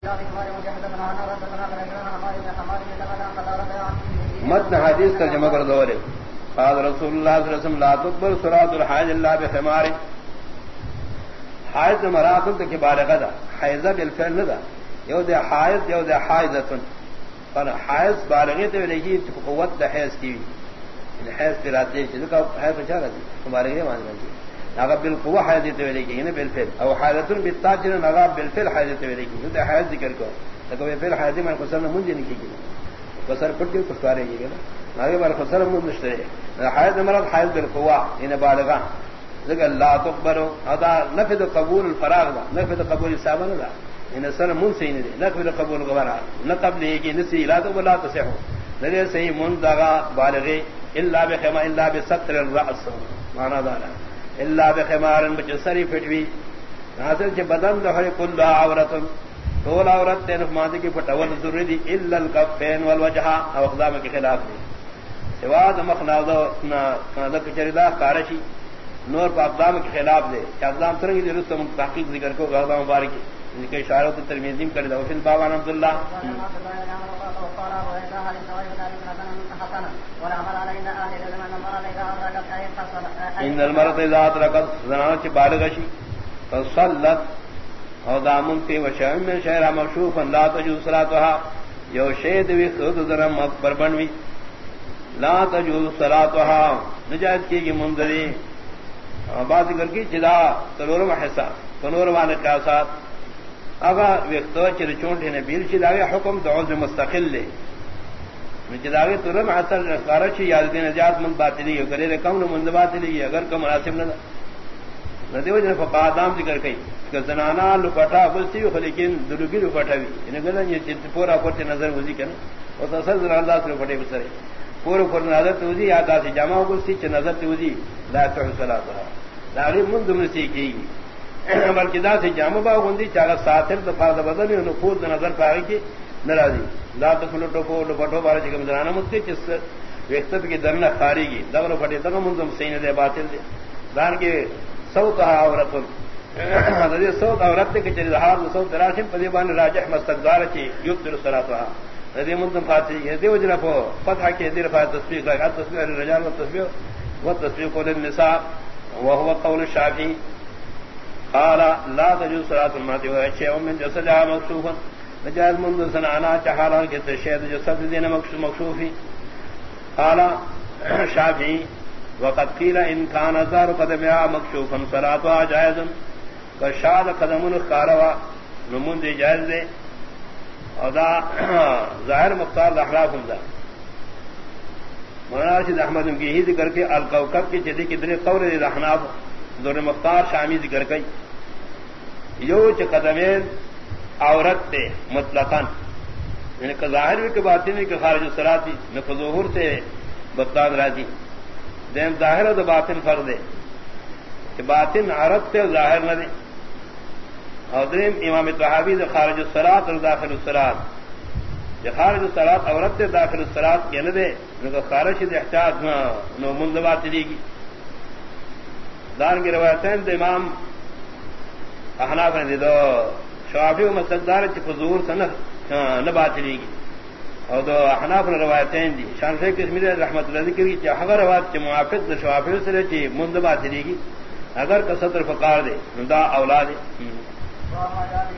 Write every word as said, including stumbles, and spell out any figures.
متن حدیث ترجمہ کر دو رے قال رسول اللہ صلی اللہ علیہ وسلم لا تقبل صلاۃ الحاج الا بخمار حائض مراتب کے بالغہ دا حائضہ بالفعل نہ دا یو دے حائض یو دے حائضۃ پر حائض بالغی تے لگی قوت دا حیض کی یعنی حیض کی رات ہے جس کا حیض چا رہی ہمارے یہ مان لیں اگر بالقوہ حیض تے لگی یعنی بالفعل او حائضۃ بالتاجر نغا بالفعل حیض تے لگی تے حیض ذکر کو تو بالفعل حیض میں کو سن منجی نہیں کی بسر پٹی کو سارے گی نا آگے بار خسر من مشترے حائض مرض حائض بالقوہ ان بالغہ ذکر لا تقبل ادا نفذ قبول الفراغ دا نفذ قبول السابن دا ان سر من سے نہیں نفذ قبول غبرا نہ قبل یہ کہ نسی لا تو لا تصح لگے صحیح من دغا بالغ الا بخما الا بستر الراس معنی دا الا بخمار بجسری فتوی حاصل کہ بدن دہ کل عورت طول عورت تین مادی کی پٹول ضروری دی الا الکفین والوجہ او اقدام کے خلاف دی سواد مخناض نہ چریدا کارشی نور پا اقدام کے خلاف دے کہ اقدام ترنگی دی رستم تحقیق ذکر کو اقدام مبارکی ان کے اشارت ترمیزیم کر دا وفی البابان عبداللہ ان المرض ذات رقص زنانچ بالغشی فصلت او دامن فی وشام من شہرہ مکشوفا لا تجوز صلاتها یو شید وی خود ذرم اکبر بنوی لا تجوز صلاتها نجات کی گی منظری بات کر کی جدا تنورم حصہ تنورم آنے قیاسات اگا ویختو چر چونٹے نے بیل چلاوی حکم دعوز مستقل لے جداوی تنورم حصہ قارچی یاد دین نجات من باطلی ہے کرے کم من باطلی ہے اگر کم مناسب نہ ندیو جن فقادام ذکر کئی کہ زنانا لپٹا بلتی لیکن دلوگی لپٹا بھی انہیں گلن یہ پورا پورتے نظر وزی کرنا اور تصل زناندہ سے لپٹے بسرے پورا پور نظر توزی آتا سے جامع بلتی چھ نظر توزی لا تحصلاتها داغی من دمرسی کی گی بلکہ دا سے جامع باغ ہوندی چاہا ساتر دفار دا بدلی نفوذ دا نظر پاگی کی نرازی لا تفلٹو کو لپٹو بارا چکم زنانا مدتی چس ویختب کی درنہ خاری گی دغ لپٹے دغ منظم سین دے باطل دے دان کے صوتها عورت حضرت صوت عورت کے چری حال صوت راشم پدیبان راجح مستقدار کی یبطل صلاتها ندی منظم فاتی ہے دی وجنا کو فتح کے دی رفع تصفیق ہے تصفیق الرجال والتصفیق والتصفیق للنساء وهو قول الشافعي قال لا تجوز صلاة المرأة وهي شيء من جسدها مكشوفا نجاز منذ سنعنا چحالا کہ تشہد جسد دین مکشوفی قال الشافعي وقد قيل ان كان ظهر قدمها مكشوفا صلاتها جائزا كشاد قدم الخاروا نمون دی جائز دے ادا ظاہر مختار الاحراف ہوندا مولانا رشید احمد کی ہی ذکر کے الکوكب کی جدی کی در قول الاحناف دور مختار شامی ذکر کئی یو چ قدمین عورت تے مطلقاً یعنی کہ ظاہر بھی کہ باطن بھی کہ خارج الصلاۃ نہ ظہور سے بطلان راضی دین ظاہر و باطن فرد ہے کہ باطن عرب سے ظاہر نہ دے اور دریم امام طحاوی سے خارج الصلاۃ اور داخل الصلاۃ یہ خارج الصلاۃ عورت سے داخل الصلاۃ یہ نہ دے ان کا خارج سے احتیاط نو منضبات دی گی دان کی روایتیں امام احناف نے دو شافعی و مستقدار چ حضور سن نہ بات دی گی اور دو احناف نے روایتیں دی شان شیخ کشمیری رحمۃ اللہ ذکر کی کہ اگر روایت کے موافق دو شافعی سے چ منضبات دی گی اگر کا صدر فقار دے دا اولاد